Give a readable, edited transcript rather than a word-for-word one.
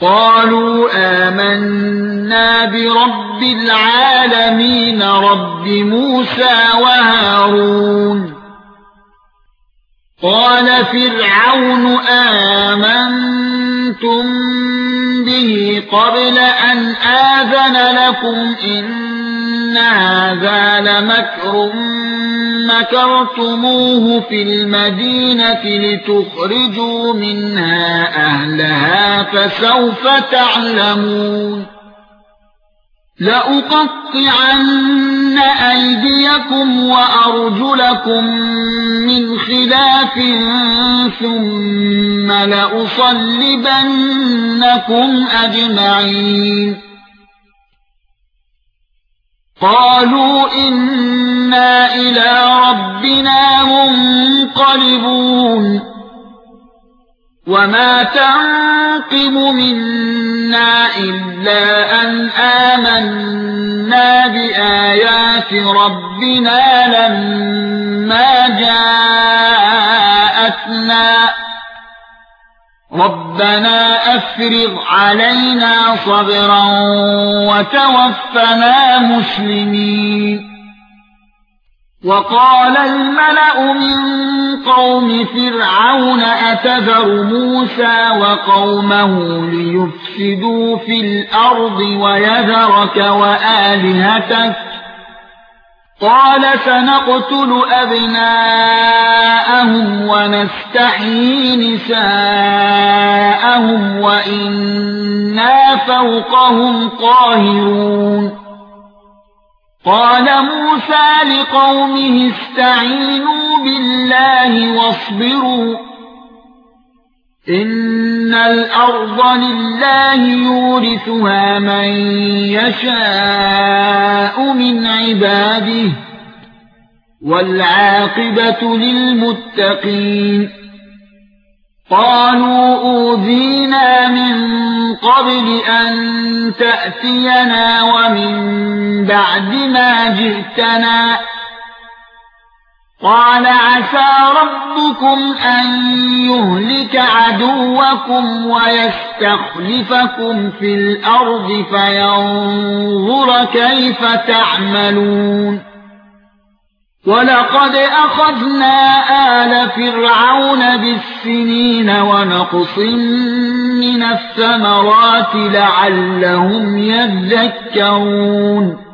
قالوا آمنا برب العالمين رب موسى وهارون قال فرعون آمنتم به قبل أن آذن لكم إن هذا لمكر مكرتموه في المدينة لتخرجوا منها أهلها فسوف تعلمون لأقطعن أيديكم وأرجلكم من خلاف ثم لأصلبنكم أجمعين قالوا إنا إلى ربنا منقلبون وما تنقم منا إلا أن آمنا بآيات ربنا لما جاءتنا ربنا أفرغ علينا صبرا وتوفنا مسلمين وقال الملأ من قوم فرعون أتذر موسى وقومه ليفسدوا في الأرض ويذرك وآلهتك قال سنقتل أبناءهم ونستحيي نساءهم وإنا فوقهم قاهرون قال موسى لقومه استعينوا بالله واصبروا إن الأرض لله يورثها من يشاء من عباده والعاقبة للمتقين قالوا أوذينا من قبل أن تأتينا ومن بعد ما جئتنا قال عسى ربكم أن يهلك عدوكم ويستخلفكم في الأرض فينظر كيف تعملون ولقد أخذنا آل فرعون بالسنين ونقص من الثمرات لعلهم يذكرون